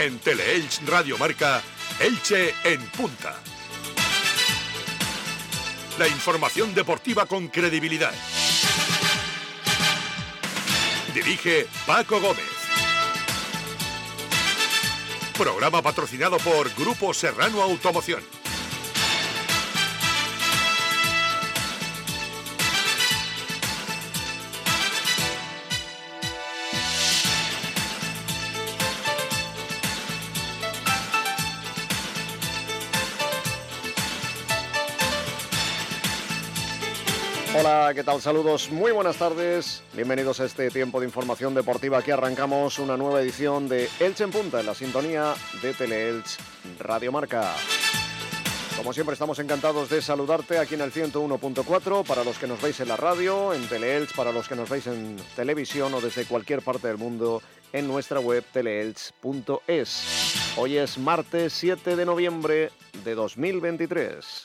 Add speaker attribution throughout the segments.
Speaker 1: En Teleelch Radio Marca, Elche en punta. La información deportiva con credibilidad. Dirige Paco Gómez. Programa patrocinado por Grupo Serrano Automoción.
Speaker 2: Hola, ¿qué tal? Saludos, muy buenas tardes. Bienvenidos a este tiempo de información deportiva. Aquí arrancamos una nueva edición de Elche en Punta, en la sintonía de Teleelch Radio Marca. Como siempre, estamos encantados de saludarte aquí en el 101.4, para los que nos veis en la radio, en Teleelch, para los que nos veis en televisión o desde cualquier parte del mundo en nuestra web teleelch.es. Hoy es martes 7 de noviembre de 2023.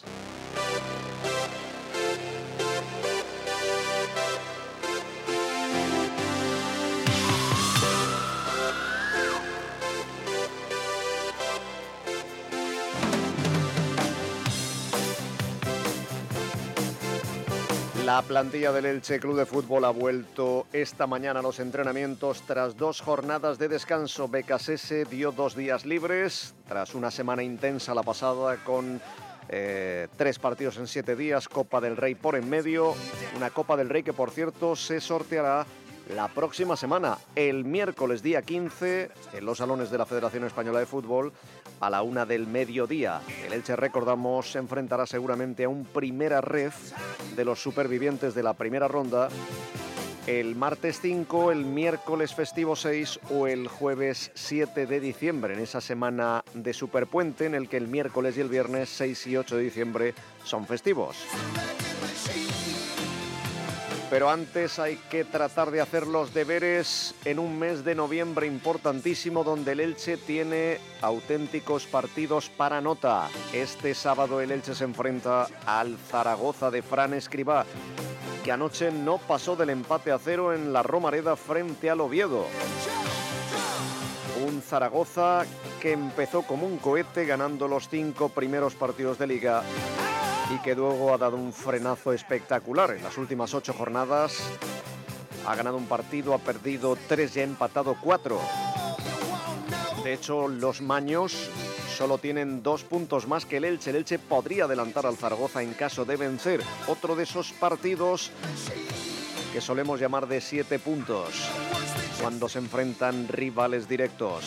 Speaker 2: La plantilla del Elche Club de Fútbol ha vuelto esta mañana a los entrenamientos tras 2 jornadas de descanso. Becasese dio 2 días libres tras una semana intensa la pasada con 3 partidos en 7 días, Copa del Rey por en medio. Una Copa del Rey que, por cierto, se sorteará la próxima semana, el miércoles día 15, en los salones de la Federación Española de Fútbol, a la 1 del mediodía. El Elche, recordamos, se enfrentará seguramente a un Primera Ref de los supervivientes de la primera ronda el martes 5, el miércoles festivo 6 o el jueves 7 de diciembre, en esa semana de Superpuente, en el que el miércoles y el viernes 6 y 8 de diciembre son festivos. Pero antes hay que tratar de hacer los deberes en un mes de noviembre importantísimo, donde el Elche tiene auténticos partidos para nota. Este sábado el Elche se enfrenta al Zaragoza de Fran Escribá, que anoche no pasó del empate a 0 en la Romareda frente al Oviedo. Un Zaragoza que empezó como un cohete ganando los 5 primeros partidos de Liga y que luego ha dado un frenazo espectacular. En las últimas 8 jornadas ha ganado un partido, ha perdido 3 y ha empatado 4. De hecho, los maños solo tienen 2 puntos más que el Elche. El Elche podría adelantar al Zaragoza en caso de vencer. Otro de esos partidos que solemos llamar de 7 puntos, cuando se enfrentan rivales directos.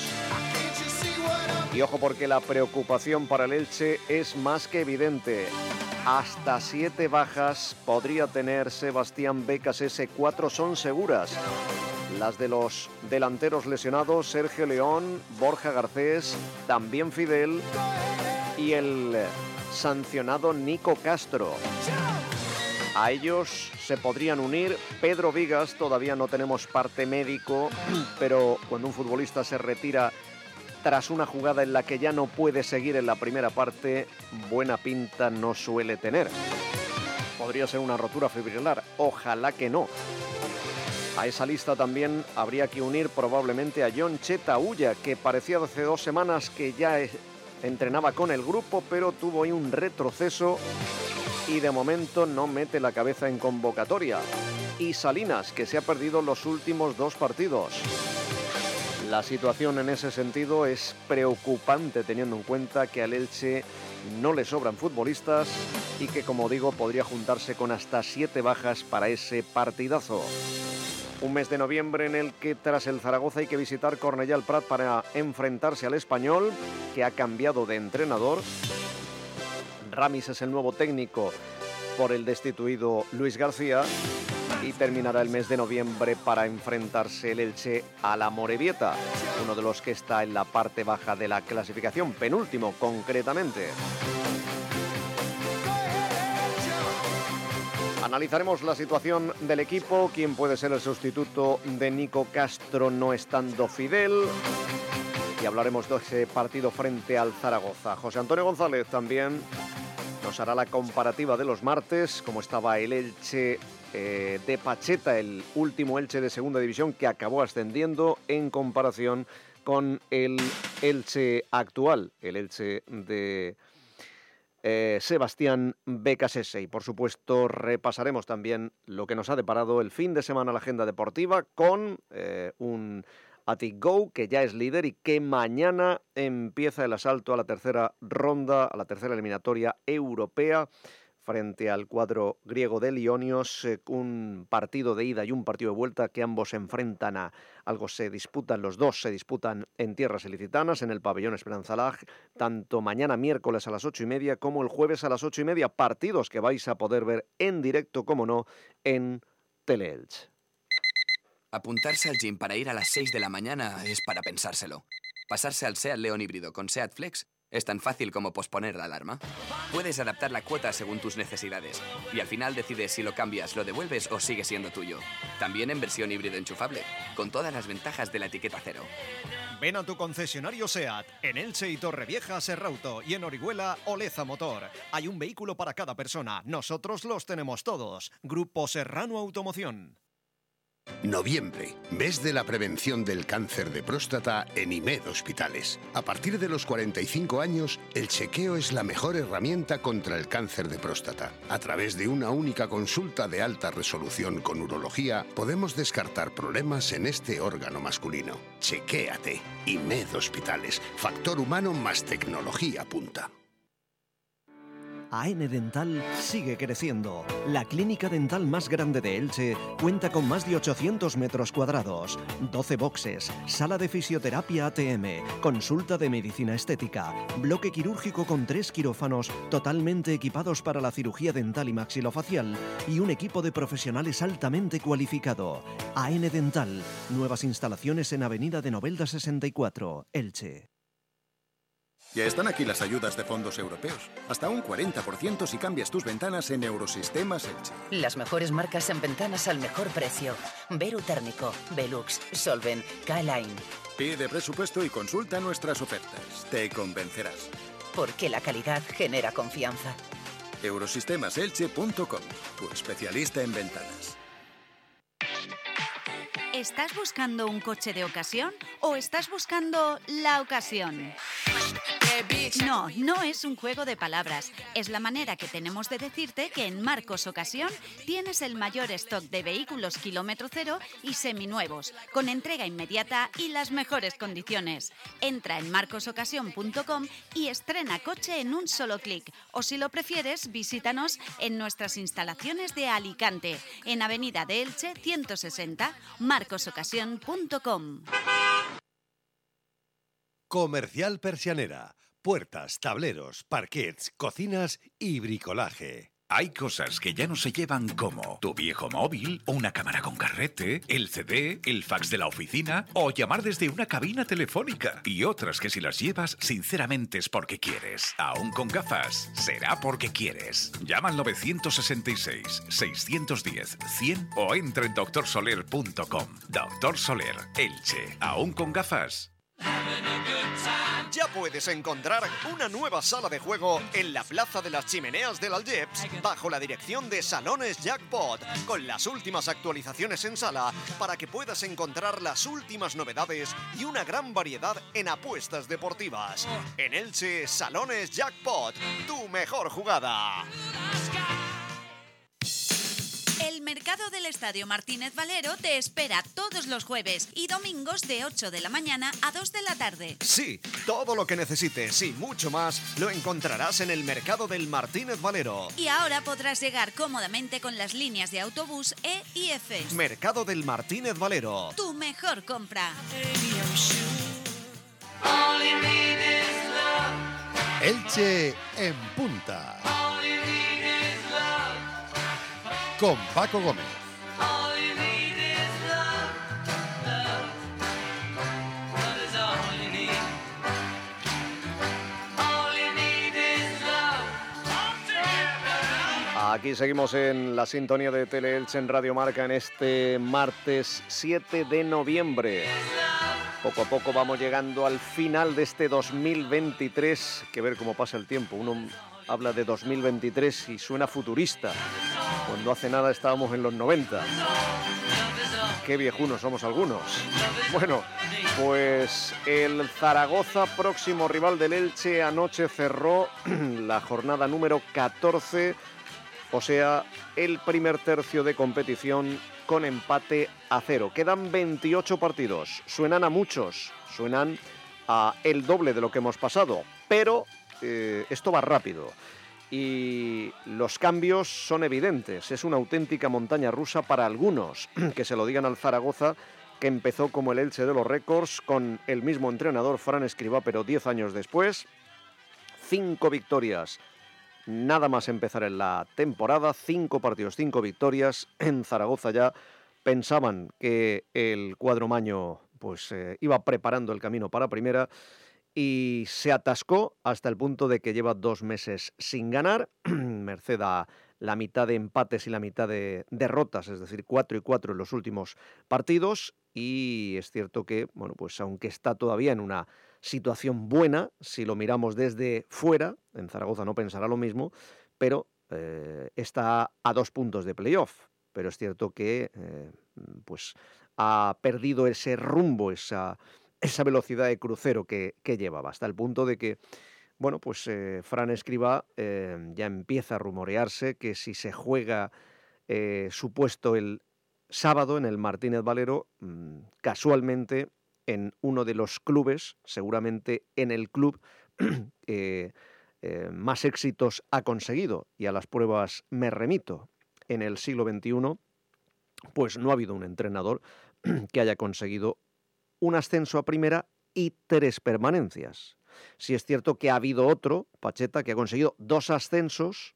Speaker 2: Y ojo, porque la preocupación para el Elche es más que evidente. Hasta 7 bajas podría tener Sebastián Becasese, 4 son seguras. Las de los delanteros lesionados, Sergio León, Borja Garcés, también Fidel y el sancionado Nico Castro. A ellos se podrían unir Pedro Vigas. Todavía no tenemos parte médico, pero cuando un futbolista se retira tras una jugada en la que ya no puede seguir en la primera parte, buena pinta no suele tener. Podría ser una rotura fibrilar, ojalá que no. A esa lista también habría que unir probablemente a Jon Cheta Ulla, que parecía hace 2 semanas que ya entrenaba con el grupo, pero tuvo ahí un retroceso y de momento no mete la cabeza en convocatoria. Y Salinas, que se ha perdido los últimos 2 partidos. La situación en ese sentido es preocupante, teniendo en cuenta que al Elche no le sobran futbolistas y que, como digo, podría juntarse con hasta 7 bajas para ese partidazo. Un mes de noviembre en el que tras el Zaragoza hay que visitar Cornellà el Prat para enfrentarse al Español, que ha cambiado de entrenador. Ramis es el nuevo técnico por el destituido Luis García. Y terminará el mes de noviembre para enfrentarse el Elche a la Amorebieta, uno de los que está en la parte baja de la clasificación, penúltimo concretamente. Analizaremos la situación del equipo, quién puede ser el sustituto de Nico Castro no estando Fidel, y hablaremos de ese partido frente al Zaragoza. José Antonio González también nos hará la comparativa de los martes, cómo estaba el Elche de Pacheta, el último Elche de segunda división que acabó ascendiendo, en comparación con el Elche actual, el Elche de Sebastián Becasese. Y por supuesto repasaremos también lo que nos ha deparado el fin de semana la agenda deportiva con un Athletic Go que ya es líder y que mañana empieza el asalto a la tercera ronda, a la tercera eliminatoria europea frente al cuadro griego de Lionios, un partido de ida y un partido de vuelta que ambos se enfrentan a algo, los dos se disputan en tierras ilicitanas, en el pabellón Esperanza Lag, tanto mañana miércoles a las 8:30 como el jueves a las 8:30, partidos que vais a poder ver en directo, como no, en Teleelch.
Speaker 3: Apuntarse al gym para ir a las 6 de la mañana es para pensárselo. Pasarse al SEAT León híbrido con SEAT Flex es tan fácil como posponer la alarma. Puedes adaptar la cuota según tus necesidades y al final decides si lo cambias, lo devuelves o sigue siendo tuyo. También en versión híbrido enchufable, con todas las ventajas de la etiqueta cero.
Speaker 4: Ven a tu concesionario SEAT, en Elche y Torrevieja Serrauto y en Orihuela Oleza Motor. Hay un vehículo para cada persona, nosotros los tenemos todos. Grupo Serrano Automoción.
Speaker 1: Noviembre, mes de la prevención del cáncer de próstata en IMED Hospitales. A partir de los 45 años, el chequeo es la mejor herramienta contra el cáncer de próstata. A través de una única consulta de alta resolución con urología, podemos descartar problemas en este órgano masculino. Chequéate. IMED Hospitales. Factor humano más tecnología punta.
Speaker 4: AN Dental sigue creciendo. La clínica dental más grande de Elche cuenta con más de 800 metros cuadrados, 12 boxes, sala de fisioterapia ATM, consulta de medicina estética, bloque quirúrgico con 3 quirófanos totalmente equipados para la cirugía dental y maxilofacial y un equipo de profesionales altamente cualificado. AN Dental, nuevas instalaciones en Avenida de Novelda 64, Elche.
Speaker 5: Ya están aquí las ayudas de fondos europeos. Hasta un 40% si cambias tus ventanas en Eurosistemas Elche.
Speaker 6: Las mejores marcas en ventanas al mejor precio. Veru Térmico, Velux, Solven, K-Line.
Speaker 5: Pide presupuesto y consulta nuestras ofertas. Te convencerás.
Speaker 6: Porque la calidad genera confianza.
Speaker 5: Eurosistemaselche.com, tu especialista en ventanas.
Speaker 7: ¿Estás buscando un coche de ocasión o estás buscando la ocasión? No, no es un juego de palabras. Es la manera que tenemos de decirte que en Marcos Ocasión tienes el mayor stock de vehículos kilómetro cero y seminuevos, con entrega inmediata y las mejores condiciones. Entra en marcosocasión.com y estrena coche en un solo clic. O si lo prefieres, visítanos en nuestras instalaciones de Alicante, en Avenida de Elche 160, marcosocasión.com.
Speaker 8: Comercial Persianera. Puertas, tableros, parquets, cocinas y bricolaje.
Speaker 9: Hay cosas que ya no se llevan como tu viejo móvil, o una cámara con carrete, el CD, el fax de la oficina o llamar desde una cabina telefónica. Y otras que si las llevas, sinceramente es porque quieres. Aún con gafas, será porque quieres. Llama al 966-610-100 o entra en doctorsoler.com. Doctor Soler, Elche. Aún con gafas.
Speaker 4: Ya puedes encontrar una nueva sala de juego en la Plaza de las Chimeneas del Algeps bajo la dirección de Salones Jackpot, con las últimas actualizaciones en sala para que puedas encontrar las últimas novedades y una gran variedad en apuestas deportivas. En Elche, Salones Jackpot, tu mejor jugada.
Speaker 7: El mercado del Estadio Martínez Valero te espera todos los jueves y domingos de 8 de la mañana a 2 de la tarde.
Speaker 4: Sí, todo lo que necesites y mucho más lo encontrarás en el mercado del Martínez Valero.
Speaker 7: Y ahora podrás llegar cómodamente con las líneas de autobús E y F.
Speaker 4: Mercado del Martínez Valero.
Speaker 7: Tu mejor compra.
Speaker 8: Elche en punta. Con Paco Gómez.
Speaker 2: Aquí seguimos en la sintonía de Teleelche en Radio Marca en este martes 7 de noviembre. Poco a poco vamos llegando al final de este 2023. Que ver cómo pasa el tiempo. Uno habla de 2023 y suena futurista. Cuando hace nada estábamos en los 90. Qué viejunos somos algunos. Bueno, pues el Zaragoza, próximo rival del Elche, anoche cerró la jornada número 14, o sea, el primer tercio de competición con empate a 0. Quedan 28 partidos. Suenan a muchos, suenan a el doble de lo que hemos pasado, pero esto va rápido. Y los cambios son evidentes. Es una auténtica montaña rusa para algunos, que se lo digan al Zaragoza, que empezó como el Elche de los récords, con el mismo entrenador, Fran Escribá, pero 10 años después. 5 victorias, nada más empezar en la temporada. 5 partidos, 5 victorias. En Zaragoza ya pensaban que el cuadro maño pues, iba preparando el camino para primera. Y se atascó hasta el punto de que lleva 2 meses sin ganar, merced a la mitad de empates y la mitad de derrotas, es decir, 4-4 en los últimos partidos. Y es cierto que, bueno, pues aunque está todavía en una situación buena, si lo miramos desde fuera, en Zaragoza no pensará lo mismo, pero está a 2 puntos de playoff. Pero es cierto que pues ha perdido ese rumbo, esa velocidad de crucero que llevaba, hasta el punto de que, bueno, pues Fran Escribá ya empieza a rumorearse que si se juega su puesto el sábado en el Martínez Valero, casualmente en uno de los clubes, seguramente en el club más éxitos ha conseguido, y a las pruebas me remito, en el siglo XXI, pues no ha habido un entrenador que haya conseguido un ascenso a primera y 3 permanencias. Si es cierto que ha habido otro, Pacheta, que ha conseguido 2 ascensos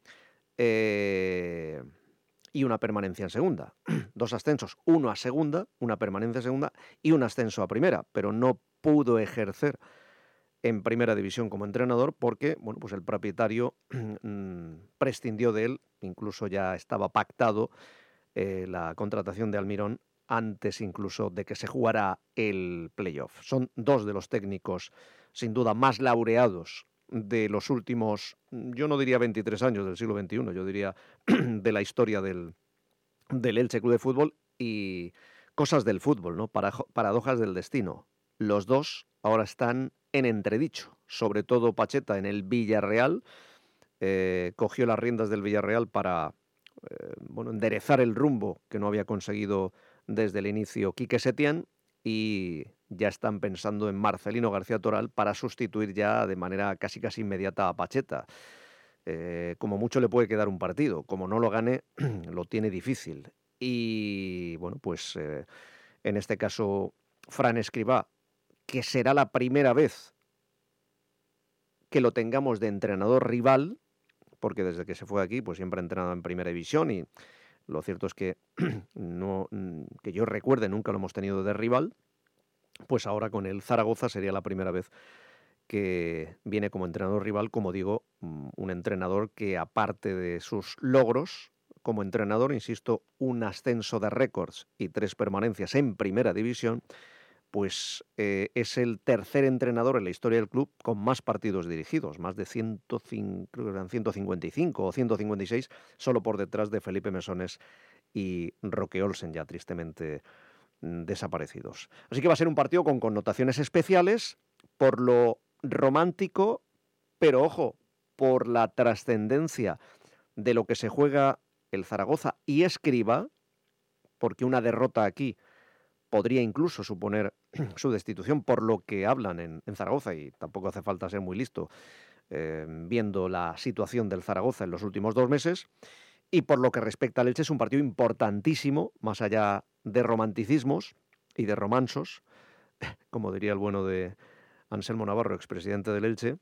Speaker 2: y una permanencia en segunda. 2 ascensos, uno a segunda, una permanencia en segunda y un ascenso a primera, pero no pudo ejercer en primera división como entrenador porque, bueno, pues el propietario prescindió de él, incluso ya estaba pactado la contratación de Almirón antes incluso de que se jugara el playoff. Son 2 de los técnicos sin duda más laureados de los últimos, yo no diría 23 años del siglo XXI, yo diría de la historia del Elche Club de Fútbol, y cosas del fútbol, ¿no? Paradojas del destino. Los 2 ahora están en entredicho, sobre todo Pacheta en el Villarreal, cogió las riendas del Villarreal para enderezar el rumbo que no había conseguido desde el inicio Quique Setién, y ya están pensando en Marcelino García Toral para sustituir ya de manera casi inmediata a Pacheta. Como mucho le puede quedar un partido, como no lo gane lo tiene difícil. Y bueno, pues en este caso Fran Escribá, que será la primera vez que lo tengamos de entrenador rival, porque desde que se fue aquí pues siempre ha entrenado en primera división, y lo cierto es que no, que yo recuerde, nunca lo hemos tenido de rival. Pues ahora con el Zaragoza sería la primera vez que viene como entrenador rival, como digo, un entrenador que, aparte de sus logros como entrenador, insisto, un ascenso de récords y 3 permanencias en primera división, pues es el tercer entrenador en la historia del club con más partidos dirigidos, más de 105, creo que eran 155 o 156, solo por detrás de Felipe Mesones y Roque Olsen, ya tristemente desaparecidos. Así que va a ser un partido con connotaciones especiales por lo romántico, pero ojo, por la trascendencia de lo que se juega el Zaragoza y Escribá, porque una derrota aquí podría incluso suponer su destitución, por lo que hablan en Zaragoza, y tampoco hace falta ser muy listo viendo la situación del Zaragoza en los últimos 2 meses. Y por lo que respecta al Elche, es un partido importantísimo, más allá de romanticismos y de romansos, como diría el bueno de Anselmo Navarro, expresidente del Elche.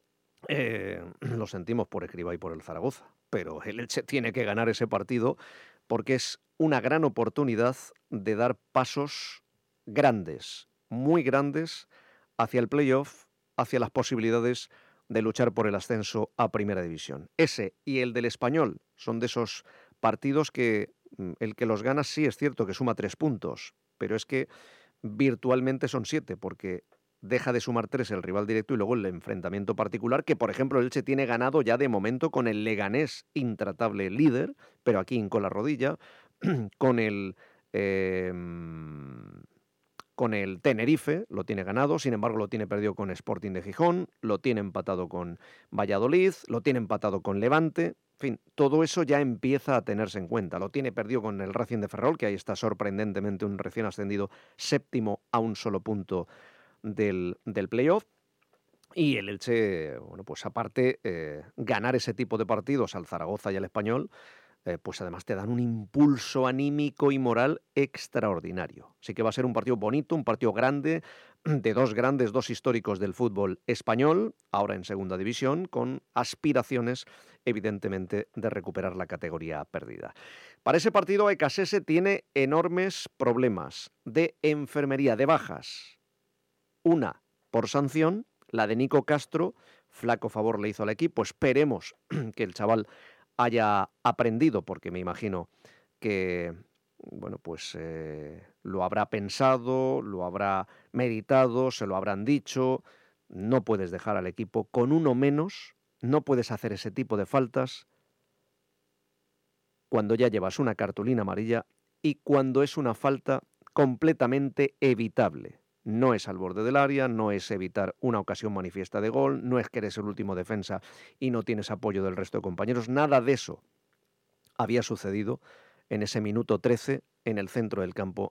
Speaker 2: Lo sentimos por Escribá y por el Zaragoza, pero el Elche tiene que ganar ese partido porque es una gran oportunidad de dar pasos grandes, muy grandes, hacia el playoff, hacia las posibilidades de luchar por el ascenso a Primera División. Ese y el del Español son de esos partidos que el que los gana sí es cierto que suma 3 puntos, pero es que virtualmente son 7, porque deja de sumar 3 el rival directo y luego el enfrentamiento particular, que por ejemplo el Elche tiene ganado ya de momento con el Leganés, intratable líder, pero aquí hincó la rodilla, con el Con el Tenerife lo tiene ganado, sin embargo lo tiene perdido con Sporting de Gijón, lo tiene empatado con Valladolid, lo tiene empatado con Levante. En fin, todo eso ya empieza a tenerse en cuenta. Lo tiene perdido con el Racing de Ferrol, que ahí está sorprendentemente un recién ascendido séptimo a un solo punto del playoff. Y el Elche, bueno, pues aparte, ganar ese tipo de partidos al Zaragoza y al Español, pues además te dan un impulso anímico y moral extraordinario. Así que va a ser un partido bonito, un partido grande, de dos históricos del fútbol español, ahora en segunda división, con aspiraciones, evidentemente, de recuperar la categoría perdida. Para ese partido, Ecasese tiene enormes problemas de enfermería, de bajas. Una por sanción, la de Nico Castro, flaco favor le hizo al equipo. Esperemos que el chaval haya aprendido, porque me imagino que, bueno, pues lo habrá pensado, lo habrá meditado, se lo habrán dicho. No puedes dejar al equipo con uno menos, no puedes hacer ese tipo de faltas cuando ya llevas una cartulina amarilla y cuando es una falta completamente evitable. No es al borde del área, no es evitar una ocasión manifiesta de gol, no es que eres el último defensa y no tienes apoyo del resto de compañeros. Nada de eso había sucedido en ese minuto 13 en el centro del campo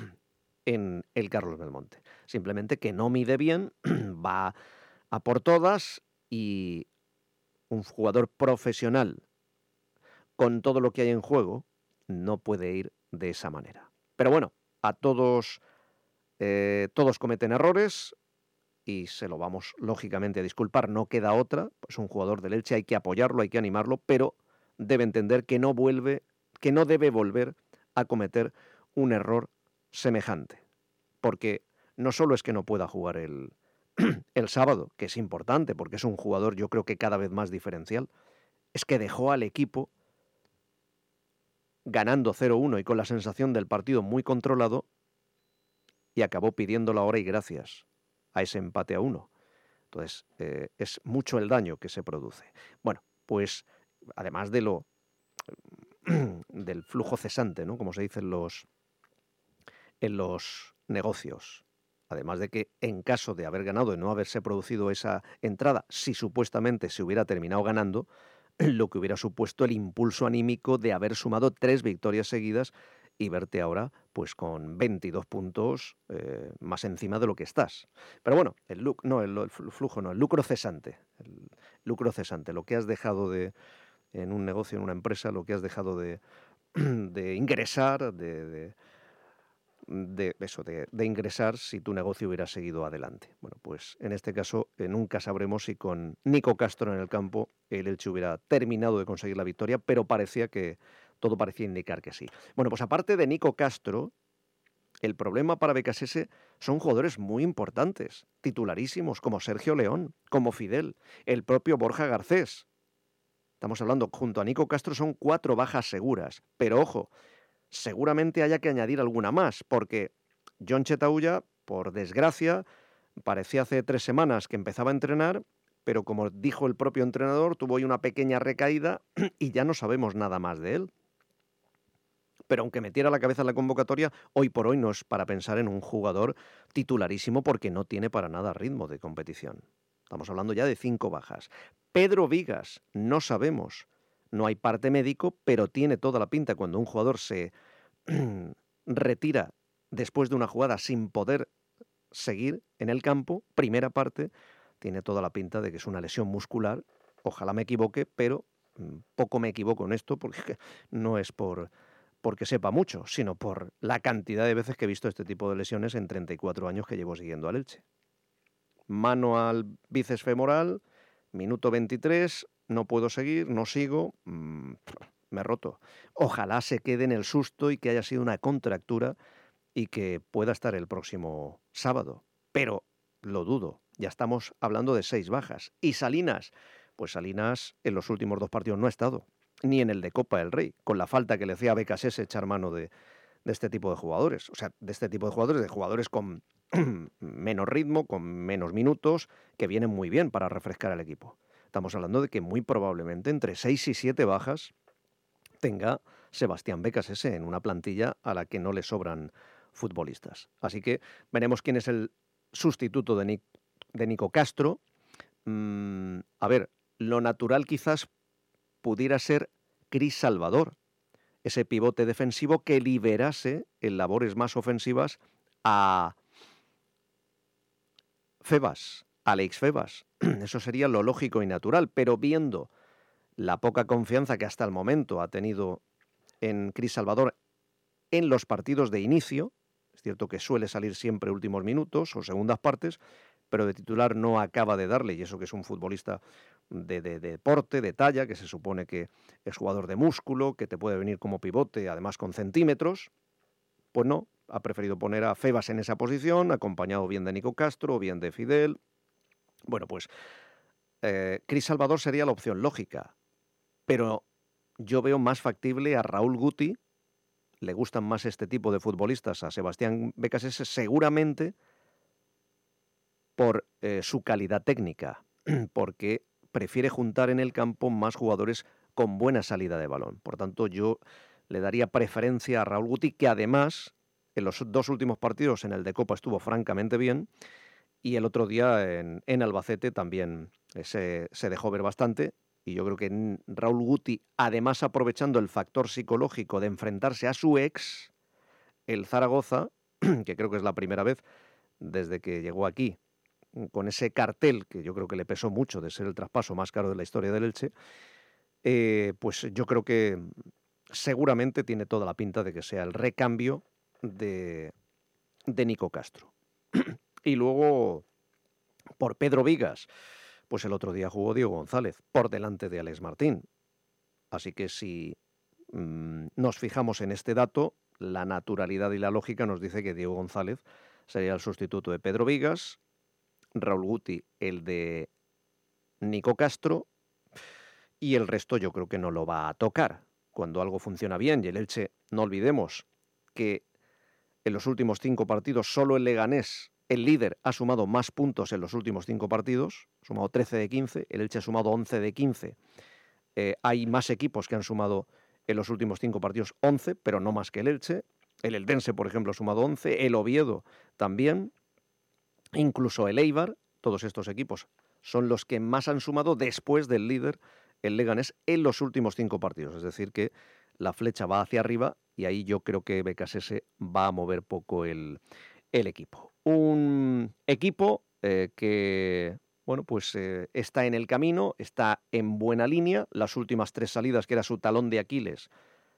Speaker 2: en el Carlos Belmonte. Simplemente que no mide bien, va a por todas y un jugador profesional con todo lo que hay en juego no puede ir de esa manera. Pero bueno, a todos cometen errores y se lo vamos lógicamente a disculpar, no queda otra, pues un jugador del Elche hay que apoyarlo, hay que animarlo, pero debe entender que no debe volver a cometer un error semejante, porque no solo es que no pueda jugar el sábado, que es importante porque es un jugador yo creo que cada vez más diferencial, es que dejó al equipo ganando 0-1 y con la sensación del partido muy controlado y acabó pidiendo la hora y gracias a ese empate a 1. Entonces, es mucho el daño que se produce. Bueno, pues además de del flujo cesante, ¿no? Como se dice en los negocios. Además de que en caso de haber ganado y no haberse producido esa entrada, si supuestamente se hubiera terminado ganando, lo que hubiera supuesto el impulso anímico de haber sumado 3 victorias seguidas y verte ahora pues con 22 puntos más encima de lo que estás. Pero bueno, el lucro cesante. El lucro cesante, lo que has dejado en un negocio, en una empresa, lo que has dejado de ingresar, de ingresar si tu negocio hubiera seguido adelante. Bueno, pues en este caso nunca sabremos si con Nico Castro en el campo el Elche hubiera terminado de conseguir la victoria, pero todo parecía indicar que sí. Bueno, pues aparte de Nico Castro, el problema para Becasese son jugadores muy importantes, titularísimos, como Sergio León, como Fidel, el propio Borja Garcés. Estamos hablando, junto a Nico Castro son 4 bajas seguras, pero ojo, seguramente haya que añadir alguna más, porque Jon Chetauya, por desgracia, parecía hace 3 semanas que empezaba a entrenar, pero como dijo el propio entrenador, tuvo hoy una pequeña recaída y ya no sabemos nada más de él. Pero aunque metiera la cabeza en la convocatoria, hoy por hoy no es para pensar en un jugador titularísimo porque no tiene para nada ritmo de competición. Estamos hablando ya de 5 bajas. Pedro Vigas, no sabemos. No hay parte médico, pero tiene toda la pinta cuando un jugador se retira después de una jugada sin poder seguir en el campo, primera parte, tiene toda la pinta de que es una lesión muscular. Ojalá me equivoque, pero poco me equivoco en esto porque no es porque sepa mucho, sino por la cantidad de veces que he visto este tipo de lesiones en 34 años que llevo siguiendo al Elche. Mano al bíceps femoral, minuto 23, no puedo seguir, no sigo, me he roto. Ojalá se quede en el susto y que haya sido una contractura y que pueda estar el próximo sábado. Pero lo dudo, ya estamos hablando de 6 bajas. ¿Y Salinas? Pues Salinas en los últimos 2 partidos no ha estado, ni en el de Copa del Rey, con la falta que le hacía a Becasese echar mano de este tipo de jugadores. O sea, de este tipo de jugadores con menos ritmo, con menos minutos, que vienen muy bien para refrescar al equipo. Estamos hablando de que muy probablemente entre 6 y 7 bajas tenga Sebastián Becasese en una plantilla a la que no le sobran futbolistas. Así que veremos quién es el sustituto de Nico Castro. A ver, lo natural quizás pudiera ser Cris Salvador, ese pivote defensivo que liberase en labores más ofensivas a Febas, Alex Febas. Eso sería lo lógico y natural, pero viendo la poca confianza que hasta el momento ha tenido en Cris Salvador en los partidos de inicio, es cierto que suele salir siempre últimos minutos o segundas partes, pero de titular no acaba de darle, y eso que es un futbolista de porte, de talla, que se supone que es jugador de músculo, que te puede venir como pivote, además con centímetros, pues no, ha preferido poner a Febas en esa posición, acompañado bien de Nico Castro o bien de Fidel. Bueno, pues Cris Salvador sería la opción lógica, pero yo veo más factible a Raúl Guti. Le gustan más este tipo de futbolistas a Sebastián Becasese, seguramente por su calidad técnica, porque prefiere juntar en el campo más jugadores con buena salida de balón. Por tanto, yo le daría preferencia a Raúl Guti, que además en los 2 últimos partidos en el de Copa estuvo francamente bien, y el otro día en Albacete también se dejó ver bastante. Y yo creo que Raúl Guti, además aprovechando el factor psicológico de enfrentarse a su ex, el Zaragoza, que creo que es la primera vez desde que llegó aquí, con ese cartel que yo creo que le pesó mucho de ser el traspaso más caro de la historia del Elche, pues yo creo que seguramente tiene toda la pinta de que sea el recambio de Nico Castro. Y luego, por Pedro Vigas, pues el otro día jugó Diego González por delante de Alex Martín. Así que si nos fijamos en este dato, la naturalidad y la lógica nos dice que Diego González sería el sustituto de Pedro Vigas, Raúl Guti el de Nico Castro, y el resto yo creo que no lo va a tocar. Cuando algo funciona bien, y el Elche, no olvidemos que en los últimos 5 partidos solo el Leganés, el líder, ha sumado más puntos en los últimos 5 partidos, ha sumado 13 de 15, el Elche ha sumado 11 de 15. Hay más equipos que han sumado en los últimos 5 partidos 11, pero no más que el Elche. El Eldense, por ejemplo, ha sumado 11, el Oviedo también, incluso el Eibar. Todos estos equipos son los que más han sumado después del líder, el Leganés, en los últimos 5 partidos. Es decir, que la flecha va hacia arriba y ahí yo creo que Becasese va a mover poco el equipo. Un equipo que, bueno, pues está en el camino, está en buena línea. Las últimas 3 salidas, que era su talón de Aquiles,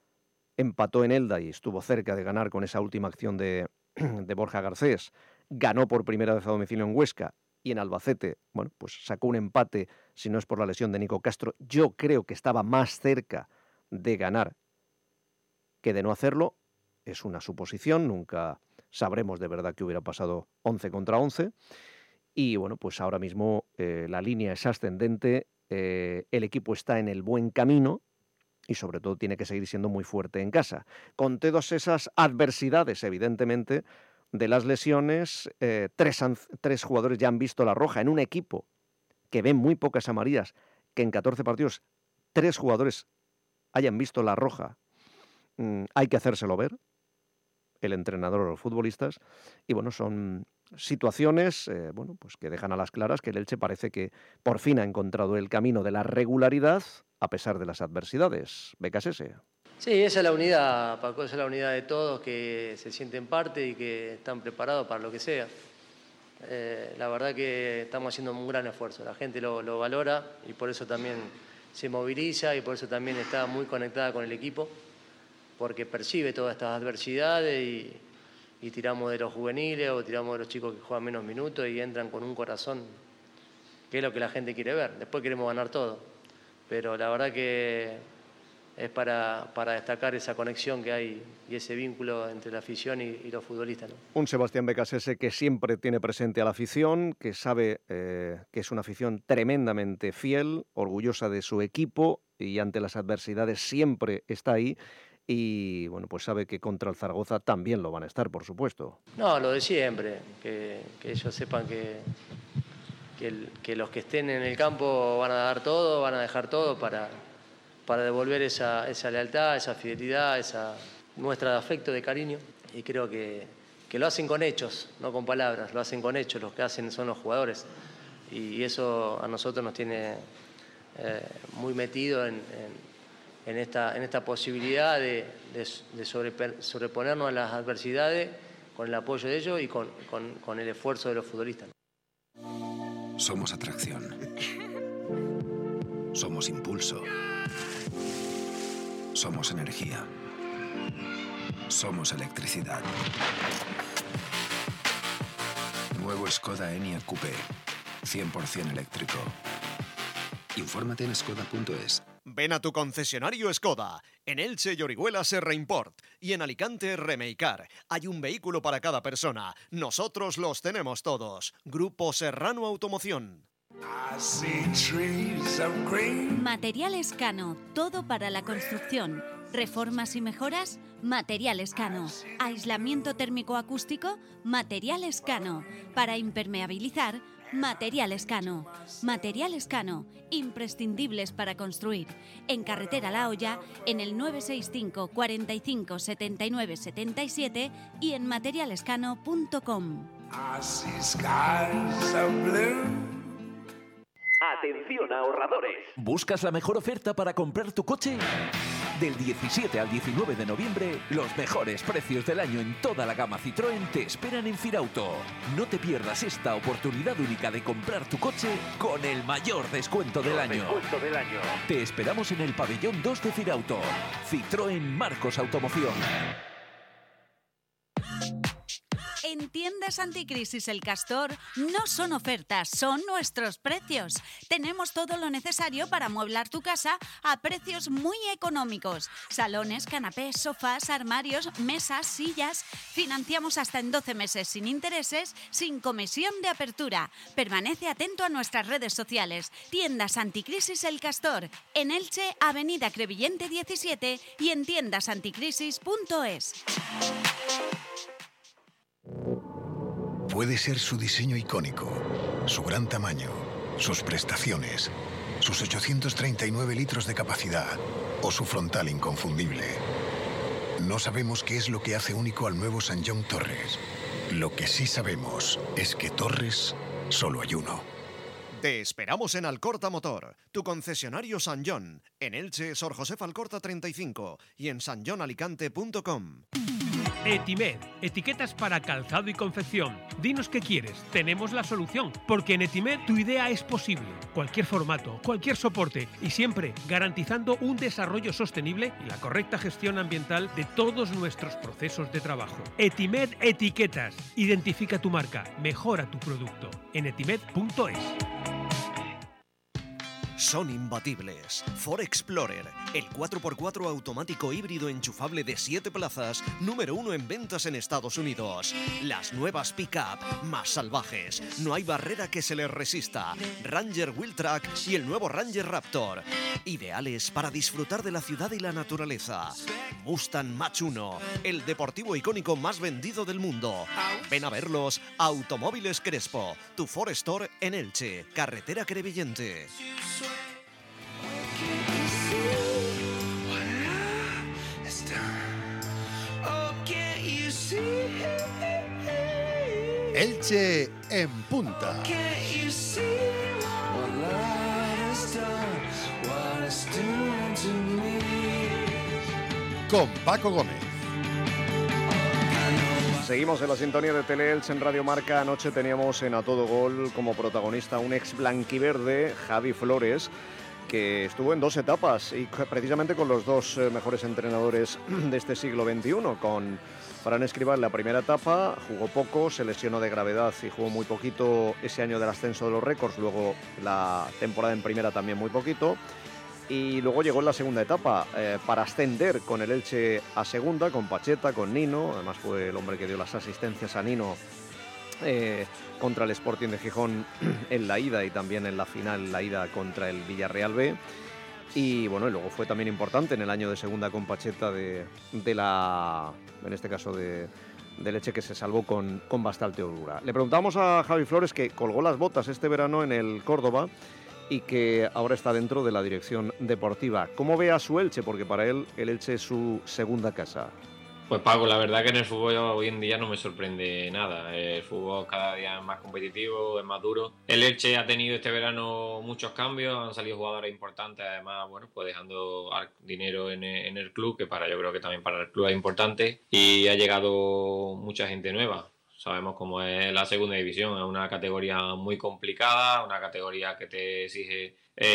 Speaker 2: empató en Elda y estuvo cerca de ganar con esa última acción de Borja Garcés. Ganó por primera vez a domicilio en Huesca, y en Albacete, bueno, pues sacó un empate, si no es por la lesión de Nico Castro. Yo creo que estaba más cerca de ganar que de no hacerlo. Es una suposición, nunca sabremos de verdad qué hubiera pasado 11 contra 11. Y bueno, pues ahora mismo la línea es ascendente, el equipo está en el buen camino y sobre todo tiene que seguir siendo muy fuerte en casa. Con todas esas adversidades, evidentemente, de las lesiones, 3 jugadores ya han visto la roja en un equipo que ve muy pocas amarillas, que en 14 partidos 3 jugadores hayan visto la roja. Hay que hacérselo ver, el entrenador o los futbolistas, y bueno, son situaciones bueno, pues que dejan a las claras que el Elche parece que por fin ha encontrado el camino de la regularidad a pesar de las adversidades. Becasese.
Speaker 10: Sí, esa es la unidad, Paco, esa es la unidad de todos que se sienten parte y que están preparados para lo que sea. La verdad que estamos haciendo un gran esfuerzo, la gente lo valora y por eso también se moviliza y por eso también está muy conectada con el equipo, porque percibe todas estas adversidades y tiramos de los juveniles o tiramos de los chicos que juegan menos minutos y entran con un corazón, que es lo que la gente quiere ver. Después queremos ganar todo, pero la verdad que es para destacar esa conexión que hay y ese vínculo entre la afición y los futbolistas, ¿no?
Speaker 2: Un Sebastián Becasese que siempre tiene presente a la afición, que sabe que es una afición tremendamente fiel, orgullosa de su equipo y ante las adversidades siempre está ahí. Y bueno, pues sabe que contra el Zaragoza también lo van a estar, por supuesto.
Speaker 10: No, lo de siempre, que ellos sepan que los que estén en el campo van a dar todo, van a dejar todo para para devolver esa lealtad, esa fidelidad, esa muestra de afecto, de cariño. Y creo que lo hacen con hechos, no con palabras, lo hacen con hechos, los que hacen son los jugadores. Y eso a nosotros nos tiene muy metido en esta posibilidad de sobreponernos a las adversidades con el apoyo de ellos y con el esfuerzo de los futbolistas.
Speaker 11: Somos atracción. Somos impulso. Somos energía. Somos electricidad. Nuevo Skoda Enyaq Coupé. 100% eléctrico. Infórmate en skoda.es.
Speaker 4: Ven a tu concesionario Skoda. En Elche y Orihuela Serra Import. Y en Alicante Remeicar. Hay un vehículo para cada persona. Nosotros los tenemos todos. Grupo Serrano Automoción.
Speaker 7: Materiales Cano. Todo para la construcción. ¿Reformas y mejoras? Materiales Cano. ¿Aislamiento térmico acústico? Materiales Cano. Para impermeabilizar, Materiales Cano. Materiales Cano, imprescindibles para construir. En Carretera La Hoya, en el 965 45 79 77 y en materialescano.com.
Speaker 12: Atención ahorradores. ¿Buscas la mejor oferta para comprar tu coche? Del 17 al 19 de noviembre, los mejores precios del año en toda la gama Citroën te esperan en Firauto. No te pierdas esta oportunidad única de comprar tu coche con el mayor descuento del año. Te esperamos en el pabellón 2 de Firauto. Citroën Marcos Automoción.
Speaker 7: En Tiendas Anticrisis El Castor no son ofertas, son nuestros precios. Tenemos todo lo necesario para amueblar tu casa a precios muy económicos. Salones, canapés, sofás, armarios, mesas, sillas. Financiamos hasta en 12 meses sin intereses, sin comisión de apertura. Permanece atento a nuestras redes sociales. Tiendas Anticrisis El Castor. En Elche, Avenida Crevillente 17 y en tiendasanticrisis.es.
Speaker 13: Puede ser su diseño icónico, su gran tamaño, sus prestaciones, sus 839 litros de capacidad o su frontal inconfundible. No sabemos qué es lo que hace único al nuevo Sanyong Torres. Lo que sí sabemos es que Torres solo hay uno.
Speaker 4: Te esperamos en Alcorta Motor, tu concesionario Sanyong, en Elche, Sor José Alcorta 35 y en sanyongalicante.com.
Speaker 14: Etimed, etiquetas para calzado y confección. Dinos qué quieres, tenemos la solución, porque en Etimed tu idea es posible. Cualquier formato, cualquier soporte y siempre garantizando un desarrollo sostenible y la correcta gestión ambiental de todos nuestros procesos de trabajo. Etimed Etiquetas. Identifica tu marca, mejora tu producto. En etimed.es.
Speaker 4: Son imbatibles. Ford Explorer, el 4x4 automático híbrido enchufable de 7 plazas, número 1 en ventas en Estados Unidos. Las nuevas pick-up, más salvajes, no hay barrera que se les resista. Ranger Wheeltrack y el nuevo Ranger Raptor. Ideales para disfrutar de la ciudad y la naturaleza. Mustang Mach-1, el deportivo icónico más vendido del mundo. Ven a verlos a Automóviles Crespo, tu Ford Store en Elche, carretera Crevillente.
Speaker 8: Elche en punta. Con Paco Gómez.
Speaker 2: Seguimos en la sintonía de Teleelch en Radio Marca. Anoche teníamos en A Todo Gol como protagonista un ex blanquiverde, Javi Flores, que estuvo en 2 etapas y precisamente con los 2 mejores entrenadores de este siglo XXI, con Fran Escribá en la primera etapa, jugó poco, se lesionó de gravedad y jugó muy poquito ese año del ascenso de los récords, luego la temporada en primera también muy poquito, y luego llegó en la segunda etapa para ascender con el Elche a segunda, con Pacheta, con Nino, además fue el hombre que dio las asistencias a Nino contra el Sporting de Gijón en la ida y también en la final, la ida contra el Villarreal B. Y bueno, y luego fue también importante en el año de segunda con Pacheta de la, en este caso de Elche, que se salvó con bastante holgura. Le preguntamos a Javi Flores, que colgó las botas este verano en el Córdoba y que ahora está dentro de la dirección deportiva. ¿Cómo ve a su Elche? Porque para él el Elche es su segunda casa.
Speaker 15: Pues Paco, la verdad que en el fútbol hoy en día no me sorprende nada. El fútbol cada día es más competitivo, es más duro. El Elche ha tenido este verano muchos cambios, han salido jugadores importantes, además, bueno, pues dejando dinero en el club, que yo creo que también para el club es importante, y ha llegado mucha gente nueva. Sabemos cómo es la segunda división, es una categoría muy complicada, una categoría que te exige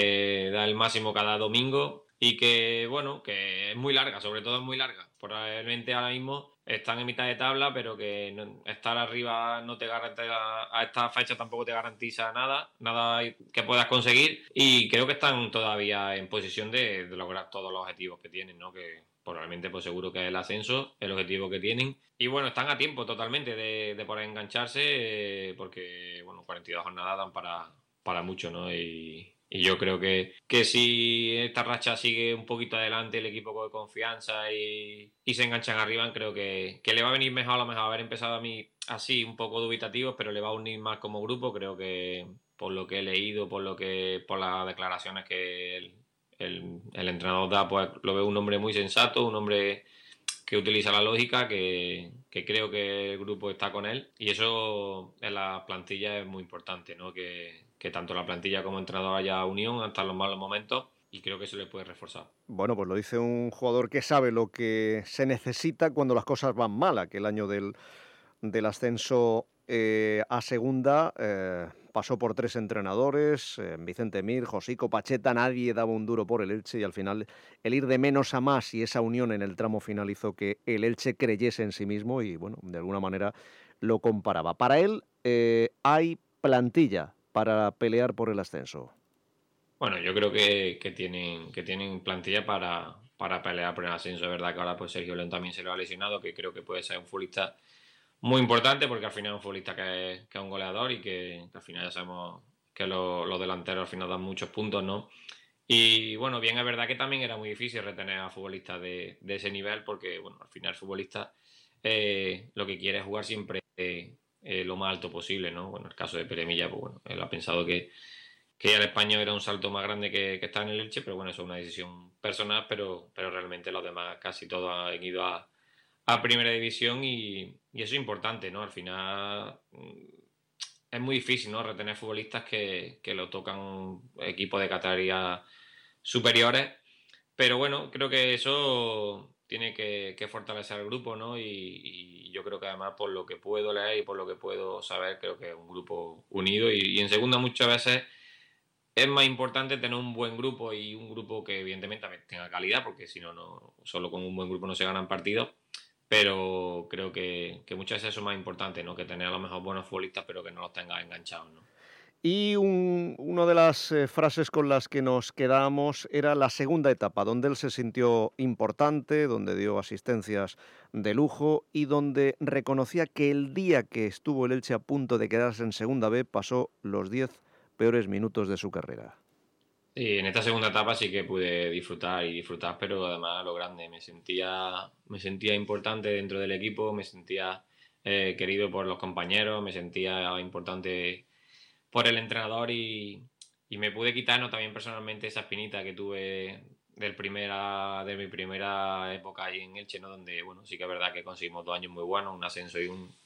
Speaker 15: dar el máximo cada domingo y que, bueno, que es muy larga, sobre todo es muy larga. Probablemente ahora mismo están en mitad de tabla, pero que estar arriba no te garantiza, a esta fecha tampoco te garantiza nada que puedas conseguir, y creo que están todavía en posición de lograr todos los objetivos que tienen, ¿no? Que probablemente, pues seguro que es el ascenso, el objetivo que tienen. Y bueno, están a tiempo totalmente de poder engancharse, porque bueno, 42 jornadas dan para mucho, ¿no? Y yo creo que si esta racha sigue un poquito adelante, el equipo con confianza y se enganchan arriba, creo que le va a venir mejor, a lo mejor haber empezado a mí así un poco dubitativos, pero le va a unir más como grupo. Creo que por lo que he leído, por las declaraciones que el entrenador da, pues lo veo un hombre muy sensato, un hombre que utiliza la lógica, que creo que el grupo está con él, y eso en la plantilla es muy importante, ¿no? Que tanto la plantilla como el entrenador haya unión hasta los malos momentos, y creo que eso le puede reforzar.
Speaker 2: Bueno, pues lo dice un jugador que sabe lo que se necesita cuando las cosas van mal. Aquel año del ascenso a segunda pasó por 3 entrenadores, Vicente Mir, Josico, Pacheta, nadie daba un duro por el Elche, y al final el ir de menos a más y esa unión en el tramo final hizo que el Elche creyese en sí mismo y, bueno, de alguna manera lo comparaba. Para él hay plantilla para pelear por el ascenso.
Speaker 15: Bueno, yo creo que tienen plantilla para pelear por el ascenso. Es verdad que ahora pues Sergio León también se lo ha lesionado, que creo que puede ser un futbolista muy importante, porque al final es un futbolista que es un goleador, y que al final ya sabemos que los delanteros al final dan muchos puntos, ¿no? Y bueno, bien, es verdad que también era muy difícil retener a futbolistas de ese nivel, porque bueno, al final el futbolista lo que quiere es jugar siempre lo más alto posible, ¿no? Bueno, en el caso de Pere Milla, pues bueno, él ha pensado que el español era un salto más grande que estar en el Elche, pero bueno, eso es una decisión personal, pero realmente los demás casi todos han ido a primera división, y eso es importante, ¿no? Al final es muy difícil, ¿no? Retener futbolistas que lo tocan equipos de categorías superiores, pero bueno, creo que eso tiene que fortalecer al grupo, ¿no? Y yo creo que además, por lo que puedo leer y por lo que puedo saber, creo que es un grupo unido, y en segunda muchas veces es más importante tener un buen grupo, y un grupo que evidentemente también tenga calidad, porque si no, solo con un buen grupo no se ganan partidos, pero creo que muchas veces eso es más importante, ¿no? Que tener a lo mejor buenos futbolistas, pero que no los tengas enganchados, ¿no?
Speaker 2: Y una de las frases con las que nos quedamos era la segunda etapa, donde él se sintió importante, donde dio asistencias de lujo y donde reconocía que el día que estuvo el Elche a punto de quedarse en segunda B pasó los 10 peores minutos de su carrera.
Speaker 15: Sí, en esta segunda etapa sí que pude disfrutar, pero además a lo grande. Me sentía importante dentro del equipo, me sentía querido por los compañeros, me sentía importante por el entrenador, y me pude quitar, ¿no? También personalmente esa espinita que tuve de mi primera época ahí en Elche, ¿no? Donde, bueno, sí que es verdad que conseguimos 2 años muy buenos, un ascenso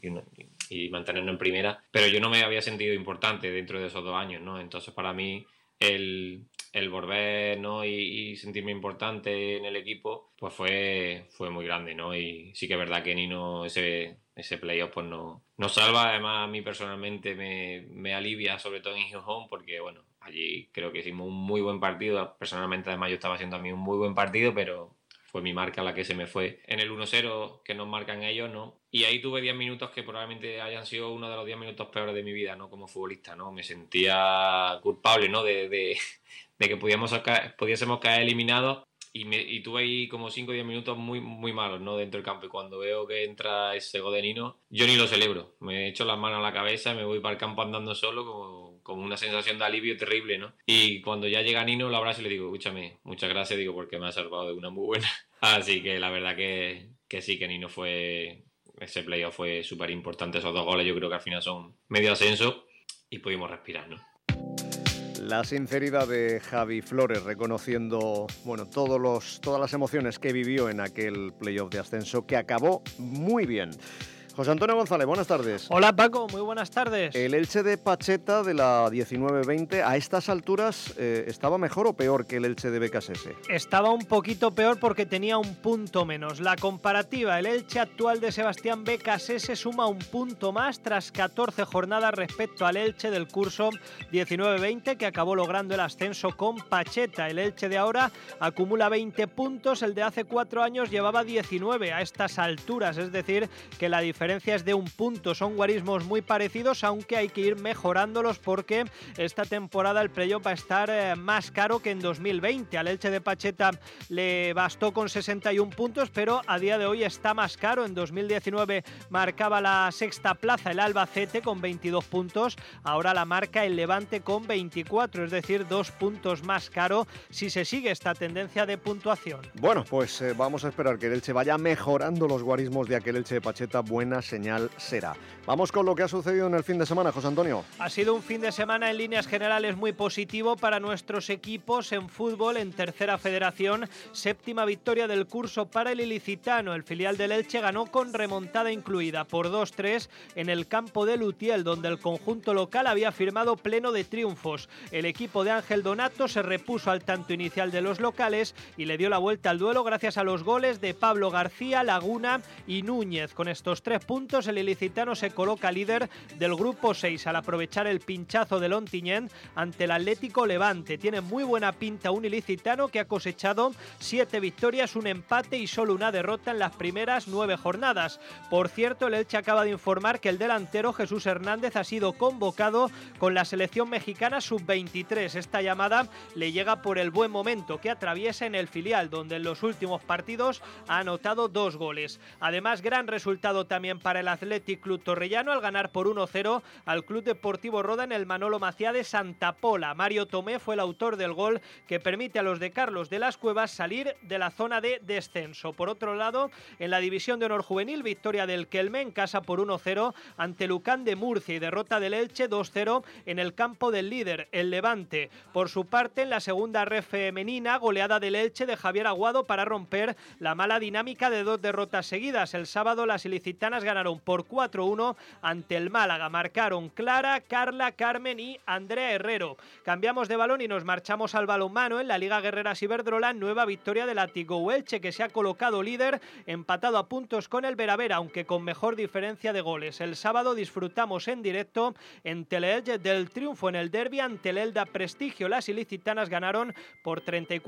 Speaker 15: y mantenernos en primera, pero yo no me había sentido importante dentro de esos 2 años, ¿no? Entonces para mí el volver, ¿no? y sentirme importante en el equipo, pues fue muy grande, ¿no? Y sí que es verdad que Nino ese playoff pues no salva. Además, a mí personalmente me alivia, sobre todo en Gijón, porque bueno, allí creo que hicimos un muy buen partido. Personalmente, además, yo estaba haciendo a mí un muy buen partido, pero fue mi marca la que se me fue en el 1-0 que nos marcan ellos, ¿no? Y ahí tuve 10 minutos que probablemente hayan sido uno de los 10 minutos peores de mi vida, ¿no? Como futbolista, ¿no? Me sentía culpable, ¿no? De que pudiésemos caer eliminados, y tuve ahí como 5 o 10 minutos muy, muy malos, ¿no? Dentro del campo, y cuando veo que entra ese gol de Nino, yo ni lo celebro. Me echo las manos a la cabeza, me voy para el campo andando solo, como una sensación de alivio terrible, ¿no? Y cuando ya llega Nino, lo abrazo y le digo, escúchame, muchas gracias, digo, porque me ha salvado de una muy buena. Así que la verdad que sí, que Nino ese playoff fue súper importante. Esos 2 goles yo creo que al final son medio ascenso, y pudimos respirar, ¿no?
Speaker 2: La sinceridad de Javi Flores, reconociendo todas las emociones que vivió en aquel playoff de ascenso, que acabó muy bien. José Antonio González, buenas tardes.
Speaker 16: Hola Paco, muy buenas tardes.
Speaker 2: El Elche de Pacheta de la 19-20, ¿a estas alturas estaba mejor o peor que el Elche de BKSS?
Speaker 16: Estaba un poquito peor porque tenía un punto menos. La comparativa, el Elche actual de Sebastián BKSS suma un punto más tras 14 jornadas respecto al Elche del curso 19-20, que acabó logrando el ascenso con Pacheta. El Elche de ahora acumula 20 puntos, el de hace 4 años llevaba 19 a estas alturas, es decir, que la diferencia es de un punto. Son guarismos muy parecidos, aunque hay que ir mejorándolos porque esta temporada el playoff va a estar más caro que en 2020. Al Elche de Pacheta le bastó con 61 puntos, pero a día de hoy está más caro. En 2019 marcaba la sexta plaza el Albacete con 22 puntos, ahora la marca el Levante con 24, es decir, 2 puntos más caro si se sigue esta tendencia de puntuación.
Speaker 2: Bueno, pues vamos a esperar que el Elche vaya mejorando los guarismos de aquel Elche de Pacheta. Buena señal será. Vamos con lo que ha sucedido en el fin de semana, José Antonio.
Speaker 16: Ha sido un fin de semana en líneas generales muy positivo para nuestros equipos en fútbol. En tercera federación, séptima victoria del curso para el ilicitano. El filial del Elche ganó con remontada incluida por 2-3 en el campo de Lutiel, donde el conjunto local había firmado pleno de triunfos. El equipo de Ángel Donato se repuso al tanto inicial de los locales y le dio la vuelta al duelo gracias a los goles de Pablo García, Laguna y Núñez. Con estos 3 puntos, el ilicitano se coloca líder del grupo 6 al aprovechar el pinchazo del Ontinyent ante el Atlético Levante. Tiene muy buena pinta un ilicitano que ha cosechado 7 victorias, un empate y solo una derrota en las primeras 9 jornadas. Por cierto, el Elche acaba de informar que el delantero Jesús Hernández ha sido convocado con la selección mexicana sub-23. Esta llamada le llega por el buen momento que atraviesa en el filial, donde en los últimos partidos ha anotado 2 goles. Además, gran resultado también para el Athletic Club Torrellano al ganar por 1-0 al Club Deportivo Roda en el Manolo Maciá de Santa Pola. Mario Tomé fue el autor del gol que permite a los de Carlos de las Cuevas salir de la zona de descenso. Por otro lado, en la división de honor juvenil, victoria del Kelme en casa por 1-0 ante Lucán de Murcia y derrota del Elche 2-0 en el campo del líder, el Levante. Por su parte, en la segunda red femenina, goleada del Elche de Javier Aguado para romper la mala dinámica de 2 derrotas seguidas. El sábado las ilicitanas ganaron por 4-1 ante el Málaga. Marcaron Clara, Carla, Carmen y Andrea Herrero. Cambiamos de balón y nos marchamos al balonmano. En la Liga Guerreras Iberdrola, nueva victoria del Athletic Elche, que se ha colocado líder, empatado a puntos con el Veravera, aunque con mejor diferencia de goles. El sábado disfrutamos en directo en Teleelch del triunfo en el derbi ante el Elda Prestigio. Las ilicitanas ganaron por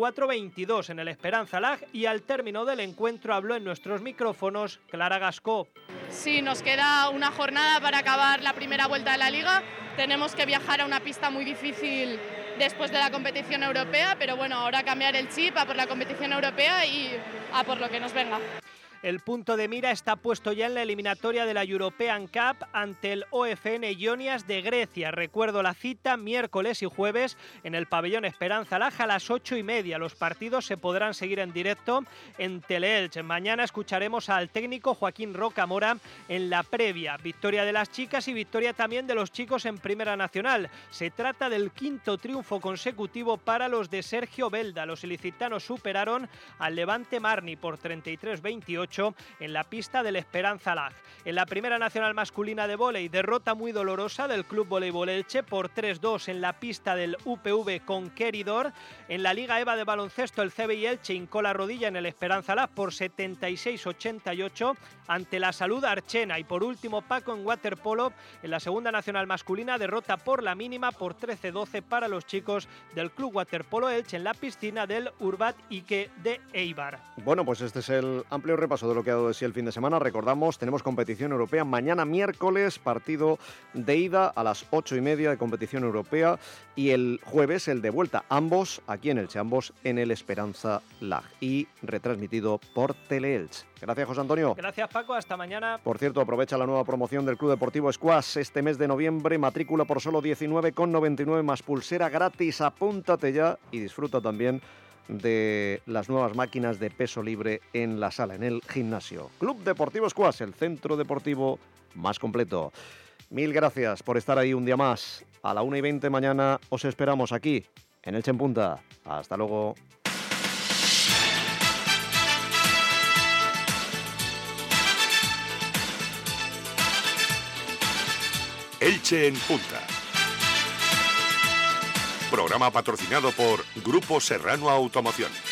Speaker 16: 34-22 en el Esperanza Lag y al término del encuentro habló en nuestros micrófonos Clara Gascó.
Speaker 17: Sí, nos queda una jornada para acabar la primera vuelta de la Liga. Tenemos que viajar a una pista muy difícil después de la competición europea, pero bueno, ahora cambiar el chip a por la competición europea y a por lo que nos venga.
Speaker 16: El punto de mira está puesto ya en la eliminatoria de la European Cup ante el OFN Ionias de Grecia. Recuerdo la cita miércoles y jueves en el pabellón Esperanza Laja a las 8:30. Los partidos se podrán seguir en directo en Teleelch. Mañana escucharemos al técnico Joaquín Rocamora en la previa. Victoria de las chicas y victoria también de los chicos en Primera Nacional. Se trata del 5º triunfo consecutivo para los de Sergio Belda. Los ilicitanos superaron al Levante Marni por 33-28 en la pista del Esperanza Lag. En la Primera Nacional masculina de vóley, derrota muy dolorosa del Club Voleibol Elche por 3-2 en la pista del UPV Conqueridor. En la Liga EVA de baloncesto, el CBI Elche hincó la rodilla en el Esperanza Lag por 76-88 ante la Salud Archena. Y por último, Paco, en waterpolo, en la Segunda Nacional masculina, derrota por la mínima por 13-12 para los chicos del Club Waterpolo Elche en la piscina del Urbat Ike de Eibar.
Speaker 2: Bueno, pues este es el amplio repaso de lo que ha dado de sí el fin de semana. Recordamos, tenemos competición europea mañana miércoles, partido de ida a las 8:30 de competición europea, y el jueves el de vuelta, ambos aquí en Elche, ambos en el Esperanza Lag y retransmitido por Teleelch. Gracias, José Antonio.
Speaker 16: Gracias, Paco. Hasta mañana.
Speaker 2: Por cierto, aprovecha la nueva promoción del Club Deportivo Squash este mes de noviembre. Matrícula por solo 19,99 más pulsera gratis. Apúntate ya y disfruta también de las nuevas máquinas de peso libre en la sala, en el gimnasio. Club Deportivo Squash, el centro deportivo más completo. Mil gracias por estar ahí un día más. A la 1:20 mañana os esperamos aquí, en Elche en Punta. Hasta luego.
Speaker 18: Elche en Punta. Programa patrocinado por Grupo Serrano Automoción.